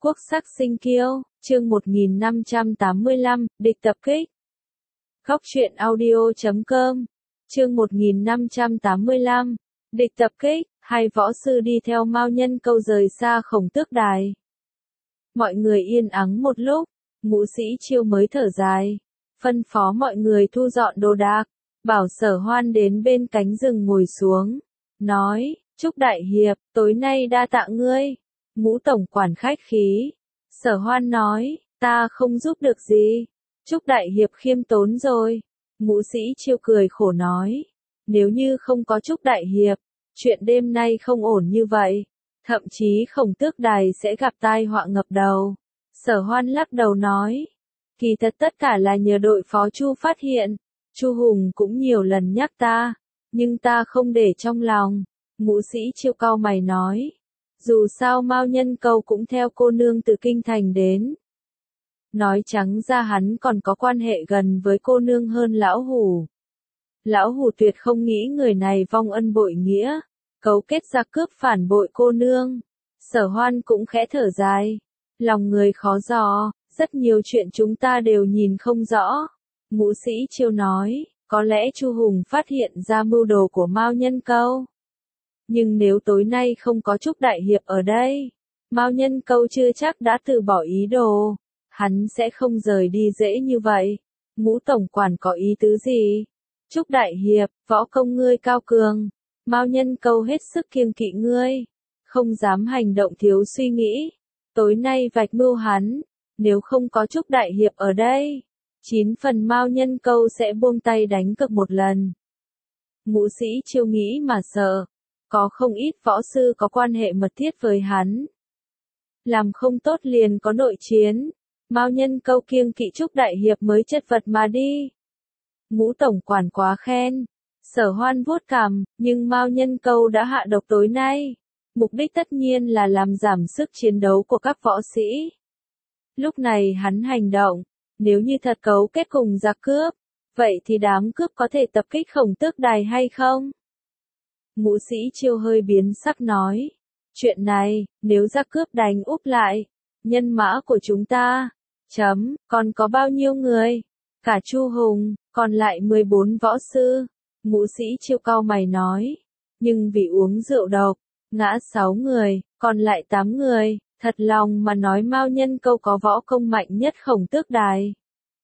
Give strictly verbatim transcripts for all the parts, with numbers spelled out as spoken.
Quốc sắc sinh kiêu, chương một nghìn năm trăm tám mươi lăm, địch tập kích. Góc truyện audio chấm com, chương một nghìn năm trăm tám mươi lăm, địch tập kích, hai võ sư đi theo Mao Nhân Câu rời xa Khổng Tước Đài. Mọi người yên ắng một lúc, Ngũ Sĩ Chiêu mới thở dài, phân phó mọi người thu dọn đồ đạc, bảo Sở Hoan đến bên cánh rừng ngồi xuống, nói, Trúc Đại Hiệp, tối nay đa tạ ngươi. Ngũ tổng quản khách khí. Sở Hoan nói, ta không giúp được gì. Trúc Đại Hiệp khiêm tốn rồi. Ngũ Sĩ Chiêu cười khổ nói, nếu như không có Trúc Đại Hiệp, chuyện đêm nay không ổn như vậy. Thậm chí Khổng Tước Đài sẽ gặp tai họa ngập đầu. Sở Hoan lắc đầu nói, kỳ thật tất cả là nhờ đội phó Chu phát hiện. Chu Hùng cũng nhiều lần nhắc ta, nhưng ta không để trong lòng. Ngũ Sĩ Chiêu cau mày nói, dù sao Mao Nhân Câu cũng theo cô nương từ kinh thành đến. Nói trắng ra hắn còn có quan hệ gần với cô nương hơn Lão Hủ. Lão Hủ tuyệt không nghĩ người này vong ân bội nghĩa, cấu kết ra cướp phản bội cô nương. Sở Hoan cũng khẽ thở dài, lòng người khó dò, rất nhiều chuyện chúng ta đều nhìn không rõ. Ngũ Sĩ Chiêu nói, có lẽ Chu Hùng phát hiện ra mưu đồ của Mao Nhân Câu. Nhưng nếu tối nay không có Trúc Đại Hiệp ở đây, Mao Nhân Câu chưa chắc đã từ bỏ ý đồ, hắn sẽ không rời đi dễ như vậy. Ngũ tổng quản có ý tứ gì? Trúc Đại Hiệp, võ công ngươi cao cường, Mao Nhân Câu hết sức kiêng kỵ ngươi, không dám hành động thiếu suy nghĩ. Tối nay vạch mưu hắn, nếu không có Trúc Đại Hiệp ở đây, chín phần Mao Nhân Câu sẽ buông tay đánh cược một lần. Ngũ Sĩ Chiêu nghĩ mà sợ. Có không ít võ sư có quan hệ mật thiết với hắn. Làm không tốt liền có nội chiến. Mao Nhân Câu kiêng kỵ Trúc Đại Hiệp mới chất vật mà đi. Ngũ tổng quản quá khen. Sở Hoan vuốt cằm, nhưng Mao Nhân Câu đã hạ độc tối nay. Mục đích tất nhiên là làm giảm sức chiến đấu của các võ sĩ. Lúc này hắn hành động, nếu như thật cấu kết cùng giặc cướp, vậy thì đám cướp có thể tập kích Khổng Tước Đài hay không? Ngũ Sĩ Chiêu hơi biến sắc nói, chuyện này, nếu giặc cướp đánh úp lại, nhân mã của chúng ta, chấm, còn có bao nhiêu người? Cả Chu Hùng, còn lại mười bốn võ sư. Ngũ Sĩ Chiêu cau mày nói, nhưng vì uống rượu độc, ngã sáu người, còn lại tám người, thật lòng mà nói Mao Nhân Câu có võ công mạnh nhất Khổng Tước Đài.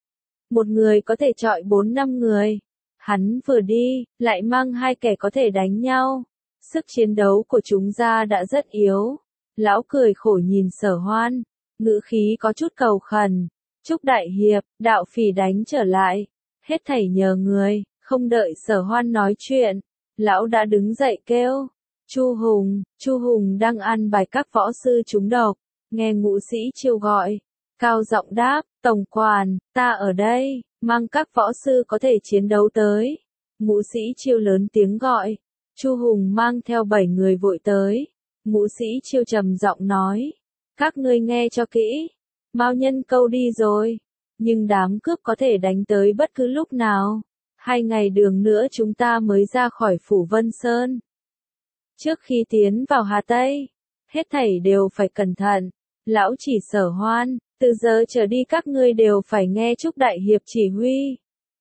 Một người có thể chọi bốn năm người. Hắn vừa đi, lại mang hai kẻ có thể đánh nhau. Sức chiến đấu của chúng ta đã rất yếu. Lão cười khổ nhìn Sở Hoan, ngữ khí có chút cầu khẩn. Trúc Đại Hiệp, đạo phỉ đánh trở lại. Hết thảy nhờ người, không đợi Sở Hoan nói chuyện. Lão đã đứng dậy kêu. Chu Hùng, Chu Hùng đang ăn bài các võ sư trúng độc. Nghe Ngũ Sĩ Chiêu gọi. Cao giọng đáp, tổng quản, ta ở đây. Mang các võ sư có thể chiến đấu tới. Ngũ Sĩ Chiêu lớn tiếng gọi. Chu Hùng mang theo bảy người vội tới. Ngũ Sĩ Chiêu trầm giọng nói. Các ngươi nghe cho kỹ. Mao Nhân Câu đi rồi. Nhưng đám cướp có thể đánh tới bất cứ lúc nào. Hai ngày đường nữa chúng ta mới ra khỏi phủ Vân Sơn. Trước khi tiến vào Hà Tây, hết thảy đều phải cẩn thận. Lão chỉ Sở Hoan. Từ giờ trở đi các ngươi đều phải nghe Trúc Đại Hiệp chỉ huy.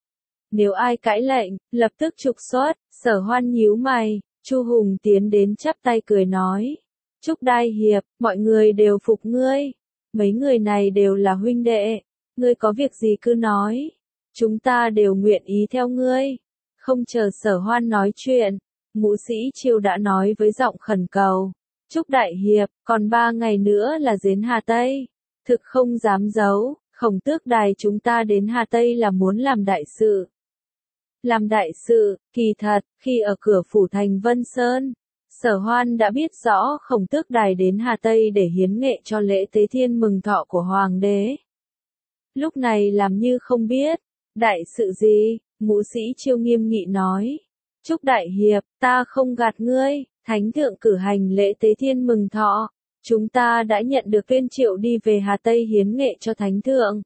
Nếu ai cãi lệnh, lập tức trục xuất. Sở Hoan nhíu mày, Chu Hùng tiến đến chắp tay cười nói. Trúc Đại Hiệp, mọi người đều phục ngươi. Mấy người này đều là huynh đệ. Ngươi có việc gì cứ nói. Chúng ta đều nguyện ý theo ngươi. Không chờ Sở Hoan nói chuyện, Ngũ Sĩ Chiêu đã nói với giọng khẩn cầu. Trúc Đại Hiệp, còn ba ngày nữa là đến Hà Tây. Thực không dám giấu, Khổng Tước Đài chúng ta đến Hà Tây là muốn làm đại sự. Làm đại sự, kỳ thật, khi ở cửa phủ thành Vân Sơn, Sở Hoan đã biết rõ Khổng Tước Đài đến Hà Tây để hiến nghệ cho lễ tế thiên mừng thọ của Hoàng đế. Lúc này làm như không biết, đại sự gì, Ngũ Sĩ Chiêu nghiêm nghị nói. Trúc Đại Hiệp, ta không gạt ngươi, Thánh thượng cử hành lễ tế thiên mừng thọ. Chúng ta đã nhận được tuyên triệu đi về Hà Tây hiến nghệ cho Thánh thượng.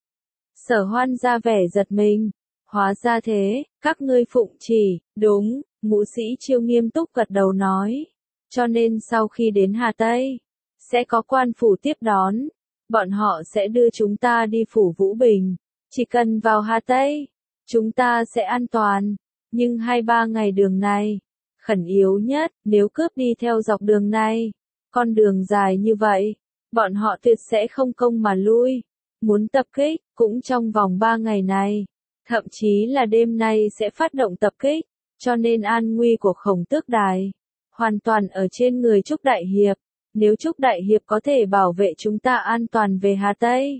Sở Hoan ra vẻ giật mình. Hóa ra thế, các ngươi phụng chỉ, đúng, Ngũ Sĩ Chiêu nghiêm túc gật đầu nói. Cho nên sau khi đến Hà Tây, sẽ có quan phủ tiếp đón. Bọn họ sẽ đưa chúng ta đi phủ Vũ Bình. Chỉ cần vào Hà Tây, chúng ta sẽ an toàn. Nhưng hai ba ngày đường này, khẩn yếu nhất, nếu cướp đi theo dọc đường này, con đường dài như vậy, bọn họ tuyệt sẽ không công mà lui. Muốn tập kích, cũng trong vòng ba ngày này. Thậm chí là đêm nay sẽ phát động tập kích, cho nên an nguy của Khổng Tước Đài hoàn toàn ở trên người Trúc Đại Hiệp. Nếu Trúc Đại Hiệp có thể bảo vệ chúng ta an toàn về Hà Tây.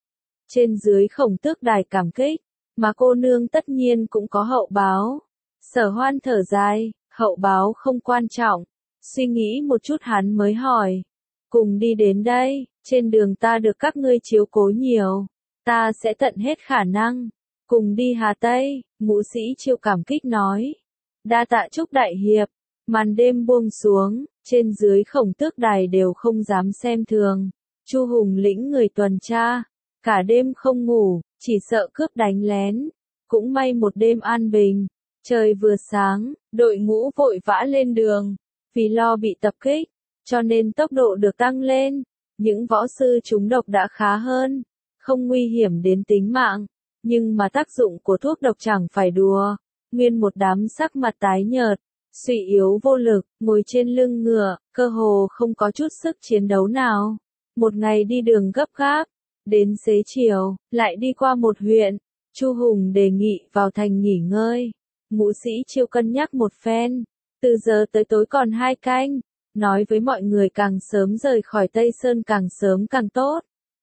Trên dưới Khổng Tước Đài cảm kích, mà cô nương tất nhiên cũng có hậu báo. Sở Hoan thở dài, hậu báo không quan trọng. Suy nghĩ một chút hắn mới hỏi. Cùng đi đến đây, trên đường ta được các ngươi chiếu cố nhiều. Ta sẽ tận hết khả năng. Cùng đi Hà Tây, Ngũ Sĩ Chiêu cảm kích nói. Đa tạ Trúc Đại Hiệp. Màn đêm buông xuống, trên dưới Khổng Tước Đài đều không dám xem thường. Chu Hùng lĩnh người tuần tra, cả đêm không ngủ, chỉ sợ cướp đánh lén. Cũng may một đêm an bình, trời vừa sáng, đội ngũ vội vã lên đường. Vì lo bị tập kích, cho nên tốc độ được tăng lên. Những võ sư trúng độc đã khá hơn, không nguy hiểm đến tính mạng. Nhưng mà tác dụng của thuốc độc chẳng phải đùa. Nguyên một đám sắc mặt tái nhợt, suy yếu vô lực, ngồi trên lưng ngựa, cơ hồ không có chút sức chiến đấu nào. Một ngày đi đường gấp gáp, đến xế chiều, lại đi qua một huyện. Chu Hùng đề nghị vào thành nghỉ ngơi. Ngũ Sĩ Chiêu cân nhắc một phen, từ giờ tới tối còn hai canh, nói với mọi người càng sớm rời khỏi Tây Sơn càng sớm càng tốt.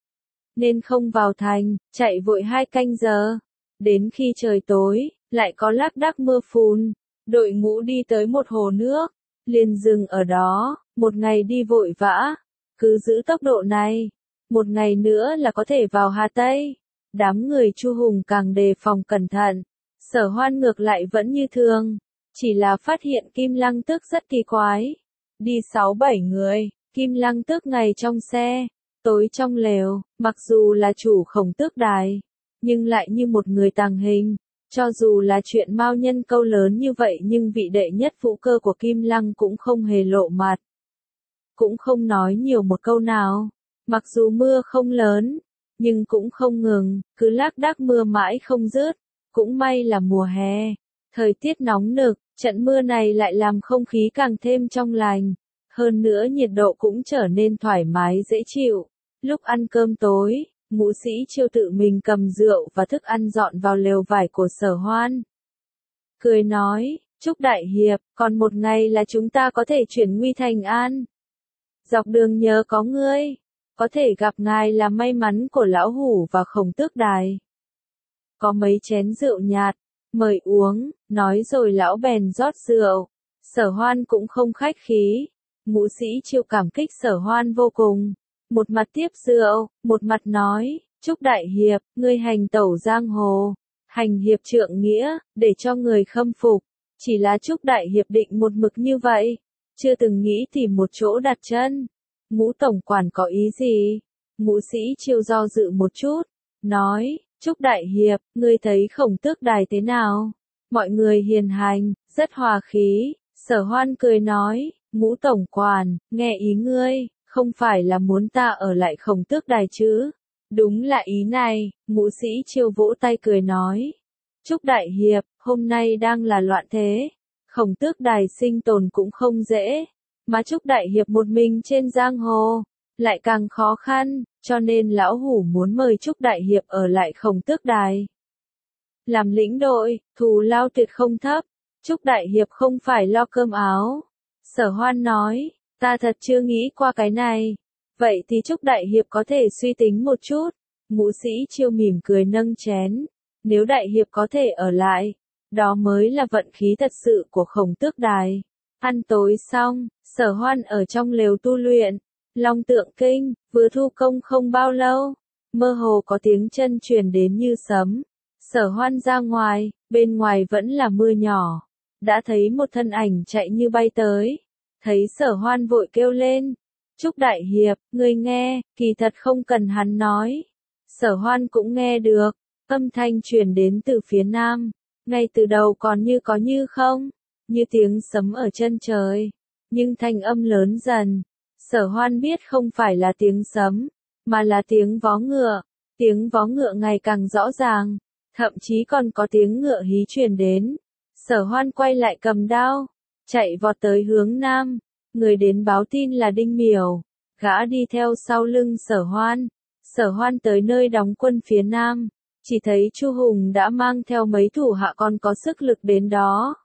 Nên không vào thành, chạy vội hai canh giờ. Đến khi trời tối, lại có lác đác mưa phùn. Đội ngũ đi tới một hồ nước, liền dừng ở đó, một ngày đi vội vã. Cứ giữ tốc độ này, một ngày nữa là có thể vào Hà Tây. Đám người Chu Hùng càng đề phòng cẩn thận. Sở Hoan ngược lại vẫn như thường, chỉ là phát hiện Kim Lăng Tước rất kỳ quái. Đi sáu bảy người, Kim Lăng Tước ngày trong xe, tối trong lều, mặc dù là chủ Khổng Tước Đài, nhưng lại như một người tàng hình. Cho dù là chuyện Mao Nhân Câu lớn như vậy nhưng vị đệ nhất vũ cơ của Kim Lăng cũng không hề lộ mặt. Cũng không nói nhiều một câu nào. Mặc dù mưa không lớn, nhưng cũng không ngừng, cứ lác đác mưa mãi không dứt. Cũng may là mùa hè, thời tiết nóng nực, trận mưa này lại làm không khí càng thêm trong lành. Hơn nữa nhiệt độ cũng trở nên thoải mái dễ chịu. Lúc ăn cơm tối, Ngũ Sĩ Chiêu tự mình cầm rượu và thức ăn dọn vào lều vải của Sở Hoan. Cười nói, Trúc Đại Hiệp, còn một ngày là chúng ta có thể chuyển nguy thành an. Dọc đường nhớ có ngươi, có thể gặp ngài là may mắn của Lão Hủ và Khổng Tước Đài. Có mấy chén rượu nhạt, mời uống, nói rồi lão bèn rót rượu. Sở Hoan cũng không khách khí. Ngũ Sĩ Chiêu cảm kích Sở Hoan vô cùng. Một mặt tiếp rượu, một mặt nói, Trúc Đại Hiệp, ngươi hành tẩu giang hồ, hành hiệp trượng nghĩa, để cho người khâm phục. Chỉ là Trúc Đại Hiệp định một mực như vậy, chưa từng nghĩ tìm một chỗ đặt chân. Ngũ tổng quản có ý gì? Ngũ Sĩ Chiêu do dự một chút, nói, Trúc Đại Hiệp, ngươi thấy Khổng Tước Đài thế nào? Mọi người hiền hành, rất hòa khí. Sở Hoan cười nói, Ngũ tổng quản, nghe ý ngươi, không phải là muốn ta ở lại Khổng Tước Đài chứ? Đúng là ý này. Ngũ Sĩ Chiêu vỗ tay cười nói, Trúc Đại Hiệp, hôm nay đang là loạn thế, Khổng Tước Đài sinh tồn cũng không dễ, mà Trúc Đại Hiệp một mình trên giang hồ, lại càng khó khăn, cho nên Lão Hủ muốn mời Trúc Đại Hiệp ở lại Khổng Tước Đài. Làm lĩnh đội, thù lao tuyệt không thấp, Trúc Đại Hiệp không phải lo cơm áo. Sở Hoan nói, ta thật chưa nghĩ qua cái này. Vậy thì Trúc Đại Hiệp có thể suy tính một chút. Ngũ Sĩ Chiêu mỉm cười nâng chén. Nếu Đại Hiệp có thể ở lại, đó mới là vận khí thật sự của Khổng Tước Đài. Ăn tối xong, Sở Hoan ở trong lều tu luyện. Long Tượng Kinh, vừa thu công không bao lâu, mơ hồ có tiếng chân truyền đến như sấm. Sở Hoan ra ngoài, bên ngoài vẫn là mưa nhỏ. Đã thấy một thân ảnh chạy như bay tới. Thấy Sở Hoan vội kêu lên, Trúc Đại Hiệp, ngươi nghe, kỳ thật không cần hắn nói. Sở Hoan cũng nghe được, âm thanh truyền đến từ phía nam. Ngay từ đầu còn như có như không, như tiếng sấm ở chân trời. Nhưng thanh âm lớn dần. Sở Hoan biết không phải là tiếng sấm, mà là tiếng vó ngựa. Tiếng vó ngựa ngày càng rõ ràng, thậm chí còn có tiếng ngựa hí truyền đến. Sở Hoan quay lại cầm đao, chạy vọt tới hướng nam. Người đến báo tin là Đinh Miểu, gã đi theo sau lưng Sở Hoan. Sở Hoan tới nơi đóng quân phía nam, chỉ thấy Chu Hùng đã mang theo mấy thủ hạ còn có sức lực đến đó.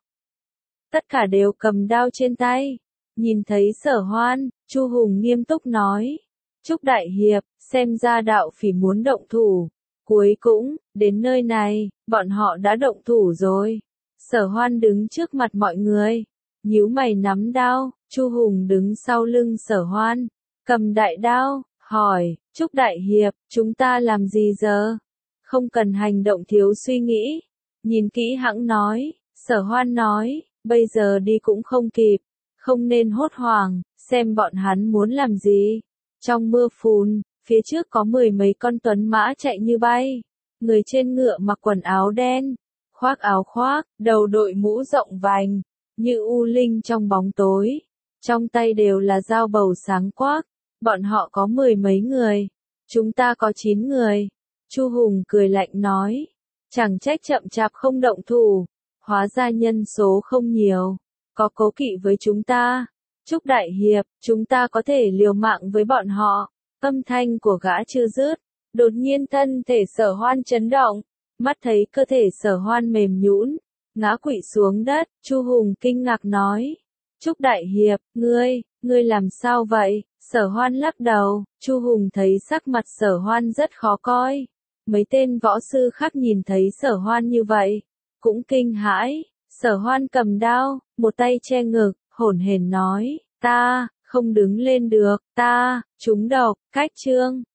Tất cả đều cầm đao trên tay. Nhìn thấy Sở Hoan, Chu Hùng nghiêm túc nói: Trúc Đại Hiệp, xem ra đạo phỉ muốn động thủ. Cuối cũng, đến nơi này, bọn họ đã động thủ rồi. Sở Hoan đứng trước mặt mọi người, nhíu mày nắm đao. Chu Hùng đứng sau lưng Sở Hoan, cầm đại đao, hỏi: Trúc Đại Hiệp, chúng ta làm gì giờ? Không cần hành động thiếu suy nghĩ. Nhìn kỹ hẵng nói. Sở Hoan nói: bây giờ đi cũng không kịp, không nên hốt hoảng, xem bọn hắn muốn làm gì. Trong mưa phùn, phía trước có mười mấy con tuấn mã chạy như bay. Người trên ngựa mặc quần áo đen, khoác áo khoác, đầu đội mũ rộng vành, như u linh trong bóng tối. Trong tay đều là dao bầu sáng quắc. Bọn họ có mười mấy người, chúng ta có chín người. Chu Hùng cười lạnh nói: chẳng trách chậm chạp không động thủ, hóa ra nhân số không nhiều, có cố kỵ với chúng ta. Trúc Đại Hiệp, chúng ta có thể liều mạng với bọn họ. Âm thanh của gã chưa dứt, đột nhiên thân thể Sở Hoan chấn động, mắt thấy cơ thể Sở Hoan mềm nhũn, ngã quỵ xuống đất. Chu Hùng kinh ngạc nói: Trúc Đại Hiệp, ngươi, ngươi làm sao vậy? Sở Hoan lắc đầu. Chu Hùng thấy sắc mặt Sở Hoan rất khó coi. Mấy tên võ sư khác nhìn thấy Sở Hoan như vậy, cũng kinh hãi. Sở Hoan cầm đao, một tay che ngực, hổn hển nói: ta, không đứng lên được, ta, trúng độc. Cách chương